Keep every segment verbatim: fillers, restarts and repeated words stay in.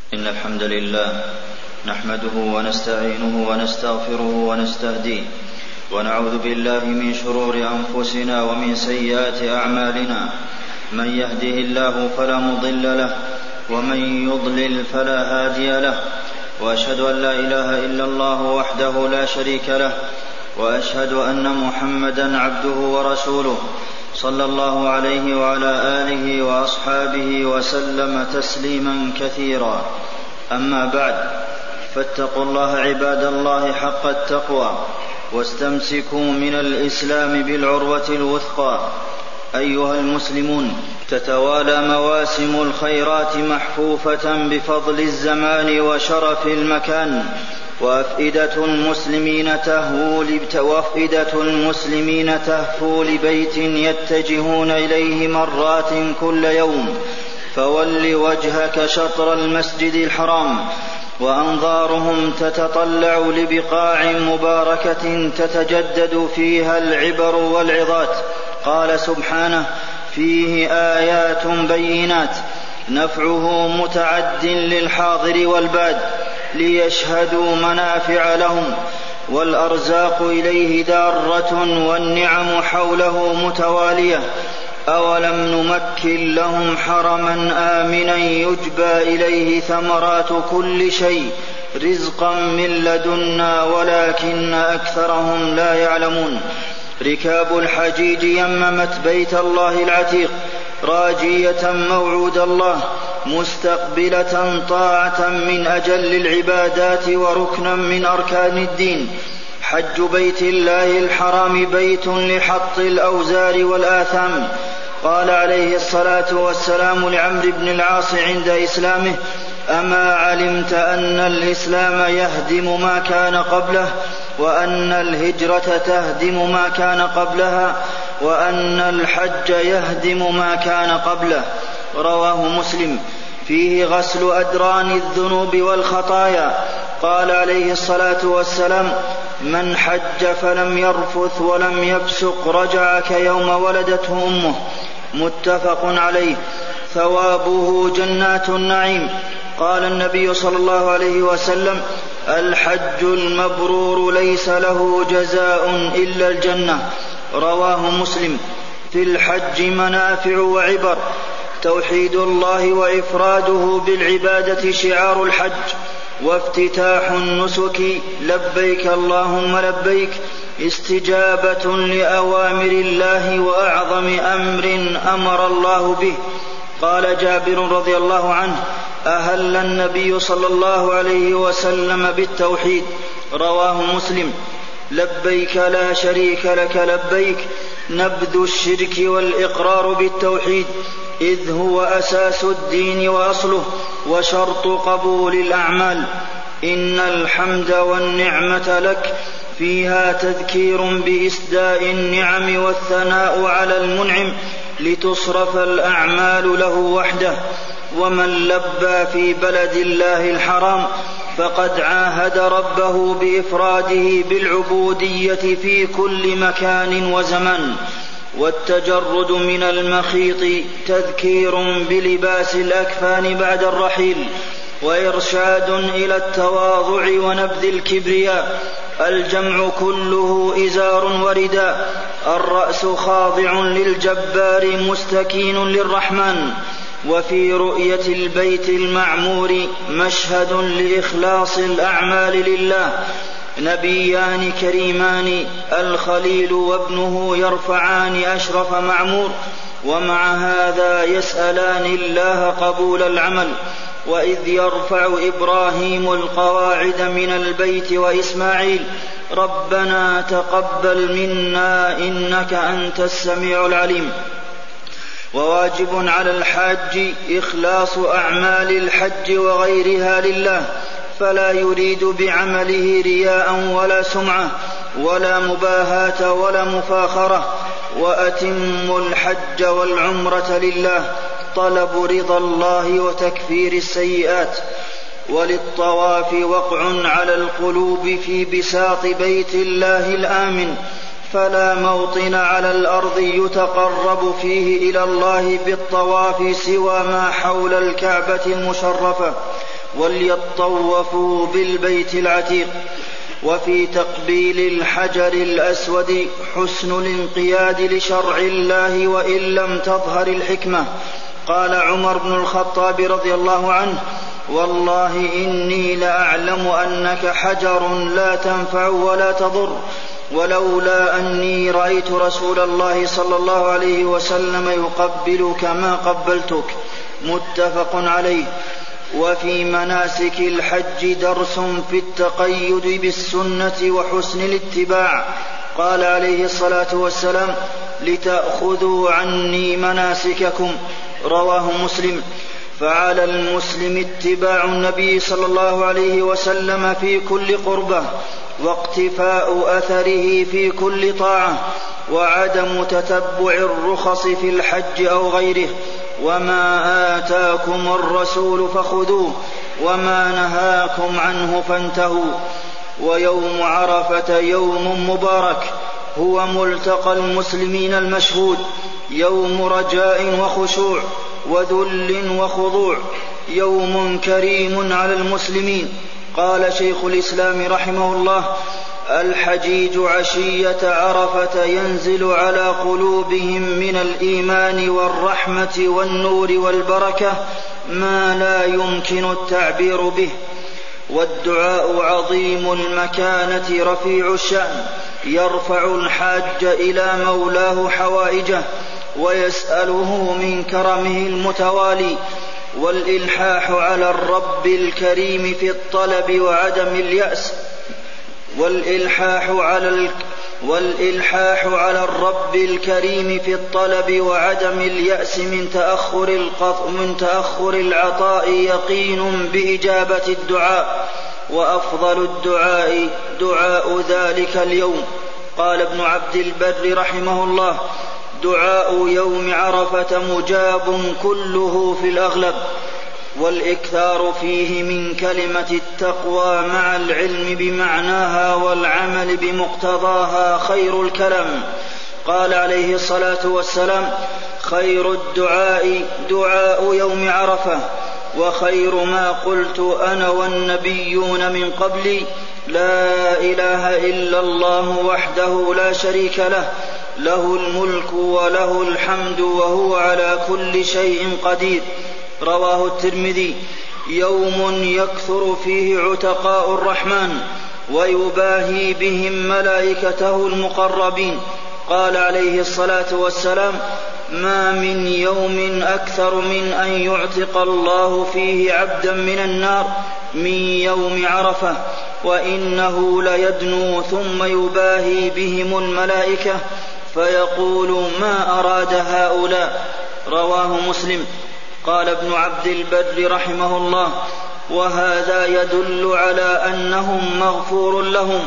إن الحمد لله نحمده ونستعينه ونستغفره ونستهديه ونعوذ بالله من شرور أنفسنا ومن سيئات أعمالنا. من يهده الله فلا مضل له ومن يضلل فلا هادي له، وأشهد أن لا إله إلا الله وحده لا شريك له، وأشهد أن محمدا عبده ورسوله صلى الله عليه وعلى آله وأصحابه وسلم تسليما كثيرا. أما بعد، فاتقوا الله عباد الله حق التقوى، واستمسكوا من الإسلام بالعروة الوثقى. أيها المسلمون، تتوالى مواسم الخيرات محفوفة بفضل الزمان وشرف المكان، وأفئدة المسلمين تهفو وأفئدة المسلمين تهفو لبيت يتجهون إليه مرات كل يوم، فول وجهك شطر المسجد الحرام، وأنظارهم تتطلع لبقاع مباركة تتجدد فيها العبر والعظات. قال سبحانه: فيه آيات بينات نفعه متعد للحاضر والباد ليشهدوا منافع لهم، والأرزاق إليه دارة والنعم حوله متوالية. أولم نمكن لهم حرما آمنا يجبى إليه ثمرات كل شيء رزقا من لدنا ولكن أكثرهم لا يعلمون. ركاب الحجيج يممت بيت الله العتيق راجية موعود الله، مستقبلة طاعة من أجل العبادات وركنا من أركان الدين. حج بيت الله الحرام بيت لحط الأوزار والآثام. قال عليه الصلاة والسلام لعمرو بن العاص عند إسلامه: أما علمت أن الإسلام يهدم ما كان قبله، وأن الهجرة تهدم ما كان قبلها، وأن الحج يهدم ما كان قبله. رواه مسلم. فيه غسل أدران الذنوب والخطايا. قال عليه الصلاة والسلام: من حج فلم يرفث ولم يفسق رجع كيوم ولدته أمه. متفق عليه. ثوابه جنات النعيم. قال النبي صلى الله عليه وسلم: الحج المبرور ليس له جزاء إلا الجنة. رواه مسلم. في الحج منافع وعبر. توحيد الله وإفراده بالعبادة شعار الحج، وافتتاح النسك لبيك اللهم لبيك استجابة لأوامر الله وأعظم أمر أمر الله به. قال جابر رضي الله عنه: أهل النبي صلى الله عليه وسلم بالتوحيد. رواه مسلم. لبيك لا شريك لك لبيك، نبذ الشرك والإقرار بالتوحيد، إذ هو أساس الدين وأصله وشرط قبول الأعمال. إن الحمد والنعمة لك، فيها تذكير بإسداء النعم والثناء على المنعم لتصرف الأعمال له وحده. ومن لبى في بلد الله الحرام فقد عاهد ربه بإفراده بالعبودية في كل مكان وزمان. والتجرد من المخيط تذكير بلباس الأكفان بعد الرحيل، وإرشاد إلى التواضع ونبذ الكبرياء. الجمع كله إزار ورداء. الرأس خاضع للجبار مستكين للرحمن. وفي رؤية البيت المعمور مشهد لإخلاص الأعمال لله. نبيان كريمان، الخليل وابنه، يرفعان أشرف معمور، ومع هذا يسألان الله قبول العمل. وإذ يرفع إبراهيم القواعد من البيت وإسماعيل ربنا تقبل منا إنك أنت السميع العليم. وواجب على الحاج إخلاص أعمال الحج وغيرها لله، فلا يريد بعمله رياء ولا سمعة ولا مباهاة ولا مفاخرة. وأتموا الحج والعمرة لله، طلب رضا الله وتكفير السيئات. وللطواف وقع على القلوب في بساط بيت الله الآمن، فلا موطن على الأرض يتقرب فيه إلى الله بالطواف سوى ما حول الكعبة المشرفة. وليطوفوا بالبيت العتيق. وفي تقبيل الحجر الأسود حسن الانقياد لشرع الله وإن لم تظهر الحكمة. قال عمر بن الخطاب رضي الله عنه: والله إني لأعلم أنك حجر لا تنفع ولا تضر، ولولا أني رأيت رسول الله صلى الله عليه وسلم يقبلك ما قبلتك. متفق عليه. وفي مناسك الحج درس في التقيد بالسنة وحسن الاتباع. قال عليه الصلاة والسلام: لتأخذوا عني مناسككم. رواه مسلم. فعلى المسلم اتباع النبي صلى الله عليه وسلم في كل قربة، واقتفاء أثره في كل طاعة، وعدم تتبع الرخص في الحج أو غيره. وما آتاكم الرسول فخذوه وما نهاكم عنه فانتهوا. ويوم عرفة يوم مبارك، هو ملتقى المسلمين المشهود، يوم رجاء وخشوع وذل وخضوع، يوم كريم على المسلمين. قال شيخ الإسلام رحمه الله: الحجيج عشية عرفة ينزل على قلوبهم من الإيمان والرحمة والنور والبركة ما لا يمكن التعبير به. والدعاء عظيم المكانة رفيع الشأن، يرفع الحاج إلى مولاه حوائجه ويسأله من كرمه المتوالي. والإلحاح على الرب الكريم في الطلب وعدم اليأس والإلحاح على ال... والإلحاح على الرب الكريم في الطلب وعدم اليأس من تأخر, القط... من تأخر العطاء يقين بإجابة الدعاء، وأفضل الدعاء دعاء ذلك اليوم. قال ابن عبد البر رحمه الله: دعاء يوم عرفة مجاب كله في الأغلب، والإكثار فيه من كلمة التقوى مع العلم بمعناها والعمل بمقتضاها خير الكلام. قال عليه الصلاة والسلام: خير الدعاء دعاء يوم عرفة، وخير ما قلت أنا والنبيون من قبلي لا إله إلا الله وحده لا شريك له، له الملك وله الحمد وهو على كل شيء قدير. رواه الترمذي. يوم يكثر فيه عتقاء الرحمن ويباهي بهم ملائكته المقربين. قال عليه الصلاة والسلام: ما من يوم أكثر من أن يعتق الله فيه عبدا من النار من يوم عرفة، وإنه ليدنو ثم يباهي بهم الملائكة فيقول: ما أراد هؤلاء؟ رواه مسلم. قال ابن عبد البر رحمه الله: وهذا يدل على أنهم مغفور لهم،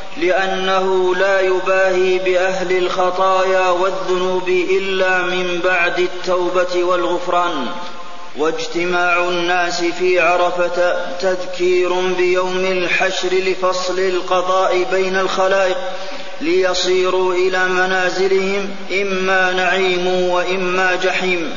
لأنه لا يباهي بأهل الخطايا والذنوب إلا من بعد التوبة والغفران. واجتماع الناس في عرفة تذكير بيوم الحشر لفصل القضاء بين الخلائق ليصيروا إلى منازلهم إما نعيم وإما جحيم.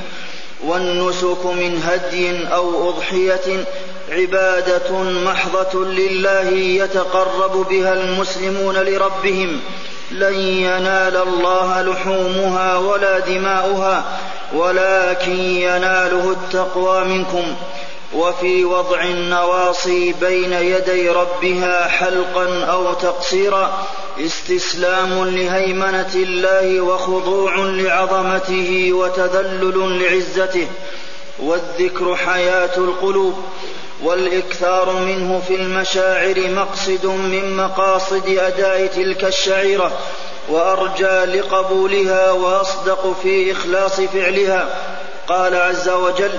والنسك من هدي أو أضحية عبادة محضة لله يتقرب بها المسلمون لربهم، لن ينال الله لحومها ولا دماؤها ولكن يناله التقوى منكم. وفي وضع النواصي بين يدي ربها حلقا أو تقصيرا استسلام لهيمنة الله وخضوع لعظمته وتذلل لعزته. والذكر حياة القلوب، والإكثار منه في المشاعر مقصد من مقاصد أداء تلك الشعيرة، وأرجى لقبولها وأصدق في إخلاص فعلها. قال عز وجل: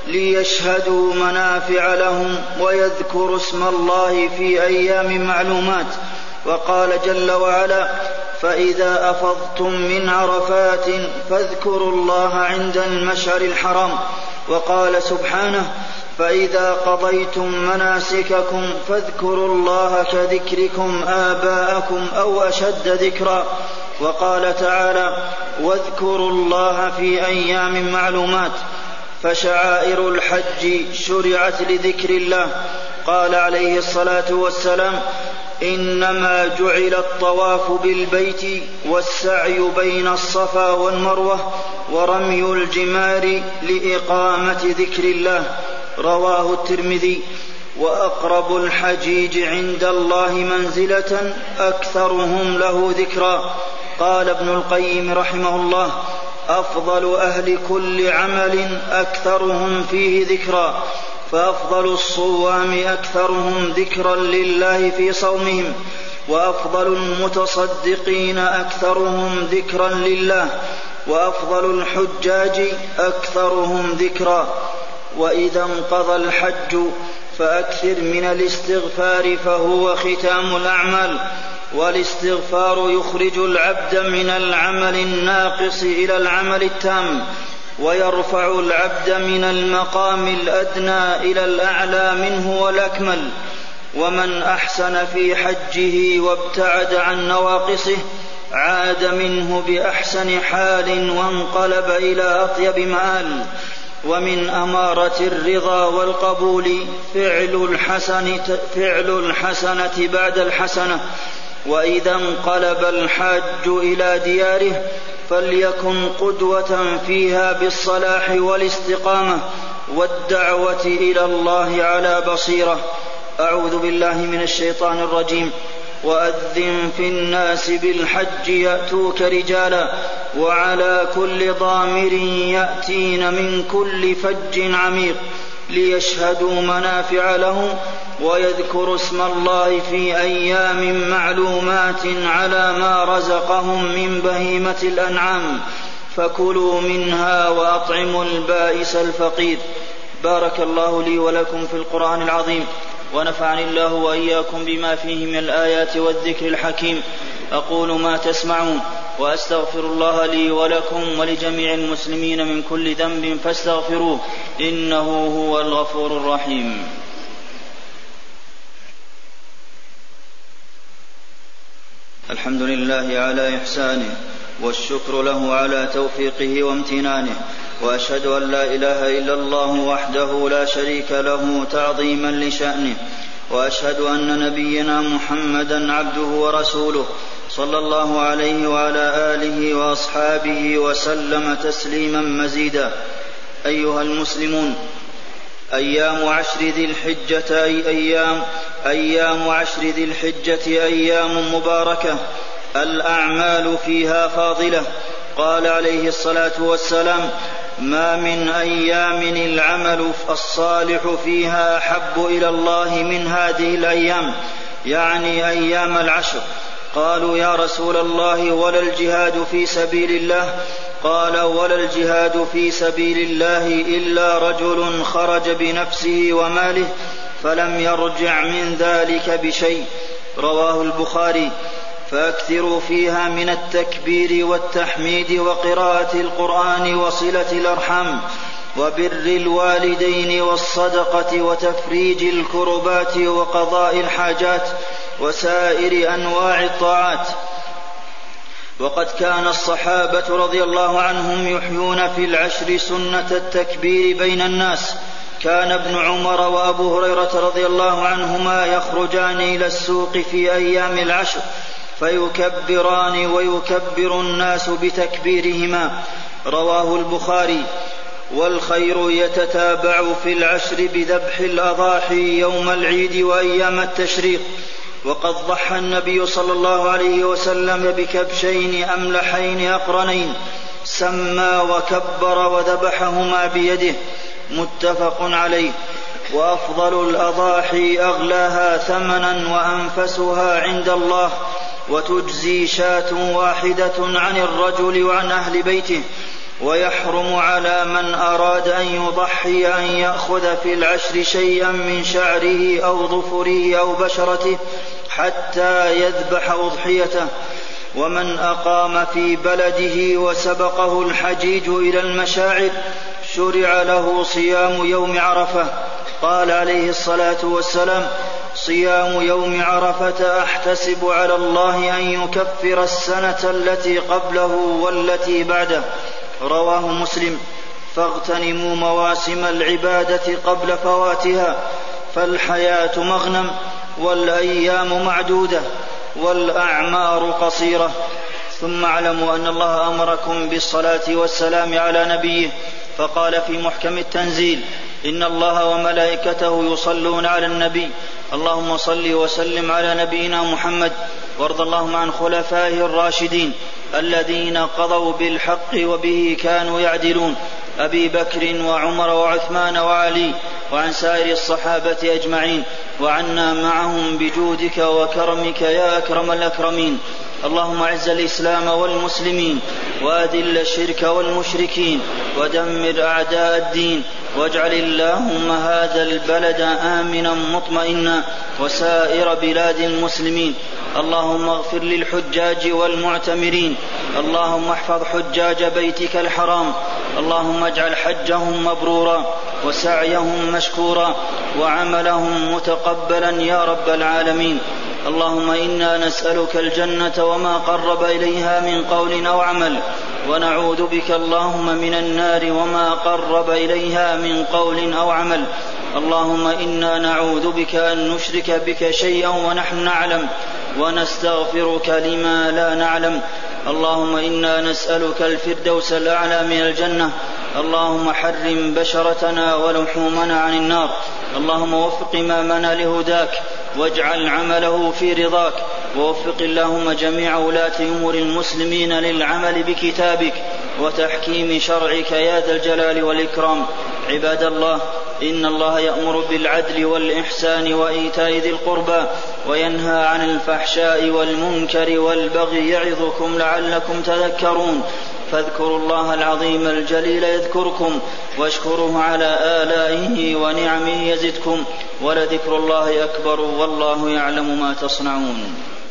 ليشهدوا منافع لهم ويذكروا اسم الله في أيام معلومات. وقال جل وعلا: فإذا أفضتم من عرفات فاذكروا الله عند المشعر الحرام. وقال سبحانه: فإذا قضيتم مناسككم فاذكروا الله كذكركم آباءكم أو أشد ذكرا. وقال تعالى: واذكروا الله في أيام معلومات. فشعائر الحج شرعت لذكر الله. قال عليه الصلاة والسلام: إنما جعل الطواف بالبيت والسعي بين الصفا والمروة ورمي الجمار لإقامة ذكر الله. رواه الترمذي. وأقرب الحجيج عند الله منزلة أكثرهم له ذكرا. قال ابن القيم رحمه الله: أفضل أهل كل عمل أكثرهم فيه ذكرا، فأفضل الصوام أكثرهم ذكرا لله في صومهم، وأفضل المتصدقين أكثرهم ذكرا لله، وأفضل الحجاج أكثرهم ذكرا. وإذا انقضى الحج فأكثر من الاستغفار، فهو ختام الأعمال، والاستغفار يخرج العبد من العمل الناقص إلى العمل التام، ويرفع العبد من المقام الأدنى إلى الأعلى منه والأكمل. ومن أحسن في حجه وابتعد عن نواقصه عاد منه بأحسن حال وانقلب إلى أطيب مآل. ومن أمارة الرضا والقبول فعل الحسنة, فعل الحسنة بعد الحسنة. وإذا انقلب الحاج إلى دياره فليكن قدوة فيها بالصلاح والاستقامة والدعوة إلى الله على بصيرة. أعوذ بالله من الشيطان الرجيم. وأذن في الناس بالحج يأتوك رجالا وعلى كل ضامر يأتين من كل فج عميق ليشهدوا منافع لهم ويذكروا اسم الله في أيام معلومات على ما رزقهم من بهيمة الأنعام فكلوا منها وأطعموا البائس الفقير. بارك الله لي ولكم في القرآن العظيم، ونفعني الله وإياكم بما فيه من الآيات والذكر الحكيم. أقول ما تسمعون، وأستغفر الله لي ولكم ولجميع المسلمين من كل ذنب فاستغفروه، إنه هو الغفور الرحيم. الحمد لله على إحسانه، والشكر له على توفيقه وامتنانه، وأشهد أن لا إله إلا الله وحده لا شريك له تعظيما لشأنه، وأشهد أن نبينا محمدا عبده ورسوله صلى الله عليه وعلى آله وأصحابه وسلم تسليما مزيدا. أيها المسلمون، أيام عشر ذي الحجة أي أيام, أيام عشر ذي الحجة أيام مباركة الأعمال فيها فاضلة. قال عليه الصلاة والسلام: ما من أيام العمل الصالح فيها أحب إلى الله من هذه الأيام، يعني أيام العشر. قالوا: يا رسول الله ولا الجهاد في سبيل الله؟ قال: ولا الجهاد في سبيل الله إلا رجل خرج بنفسه وماله فلم يرجع من ذلك بشيء. رواه البخاري. فأكثروا فيها من التكبير والتحميد وقراءة القرآن وصلة الأرحام وبر الوالدين والصدقة وتفريج الكربات وقضاء الحاجات وسائر أنواع الطاعات. وقد كان الصحابة رضي الله عنهم يحيون في العشر سنة التكبير بين الناس. كان ابن عمر وأبو هريرة رضي الله عنهما يخرجان إلى السوق في أيام العشر فيكبران ويكبر الناس بتكبيرهما. رواه البخاري. والخير يتتابع في العشر بذبح الأضاحي يوم العيد وأيام التشريق. وقد ضحى النبي صلى الله عليه وسلم بكبشين أملحين أقرنين، سمى وكبر وذبحهما بيده، متفق عليه. وأفضل الأضاحي أغلاها ثمنا وأنفسها عند الله، وتجزي شاة واحدة عن الرجل وعن أهل بيته. ويحرم على من أراد أن يضحي أن يأخذ في العشر شيئا من شعره أو ظفره أو بشرته حتى يذبح أضحيته. ومن أقام في بلده وسبقه الحجيج إلى المشاعر شرع له صيام يوم عرفة. قال عليه الصلاة والسلام: صيام يوم عرفة أحتسب على الله أن يكفر السنة التي قبله والتي بعده. رواه مسلم. فاغتنموا مواسم العبادة قبل فواتها، فالحياة مغنم والأيام معدودة والأعمار قصيرة. ثم اعلموا أن الله أمركم بالصلاة والسلام على نبيه، فقال في محكم التنزيل: إن الله وملائكته يصلون على النبي، اللهم صل وسلم على نبينا محمد. وارض اللهم عن خلفائه الراشدين الذين قضوا بالحق وبه كانوا يعدلون، أبي بكر وعمر وعثمان وعلي، وعن سائر الصحابة أجمعين، وعنا معهم بجودك وكرمك يا أكرم الأكرمين. اللهم أعز الإسلام والمسلمين، وأذل الشرك والمشركين، ودمر أعداء الدين، واجعل اللهم هذا البلد آمنا مطمئنا وسائر بلاد المسلمين. اللهم اغفر للحجاج والمعتمرين، اللهم احفظ حجاج بيتك الحرام، اللهم اجعل حجهم مبرورا وسعيهم مشكورا وعملهم متقبلا يا رب العالمين. اللهم إنا نسألك الجنة وما قرب إليها من قول أو عمل، ونعوذ بك اللهم من النار وما قرب إليها من قول أو عمل. اللهم إنا نعوذ بك أن نشرك بك شيئا ونحن نعلم، ونستغفرك لما لا نعلم. اللهم إنا نسألك الفردوس الأعلى من الجنة. اللهم حرم بشرتنا ولحومنا عن النار. اللهم وفق إمامنا لهداك، واجعل عمله في رضاك، ووفق اللهم جميع ولاة أمور المسلمين للعمل بكتابك وتحكيم شرعك يا ذا الجلال والإكرام. عباد الله، إن الله يأمر بالعدل والإحسان وإيتاء ذي القربى، وينهى عن الفحشاء والمنكر والبغي، يعظكم لعلكم تذكرون. فاذكروا الله العظيم الجليل يذكركم، واشكروه على آلائه ونعمه يزدكم، ولذكر الله أكبر، والله يعلم ما تصنعون.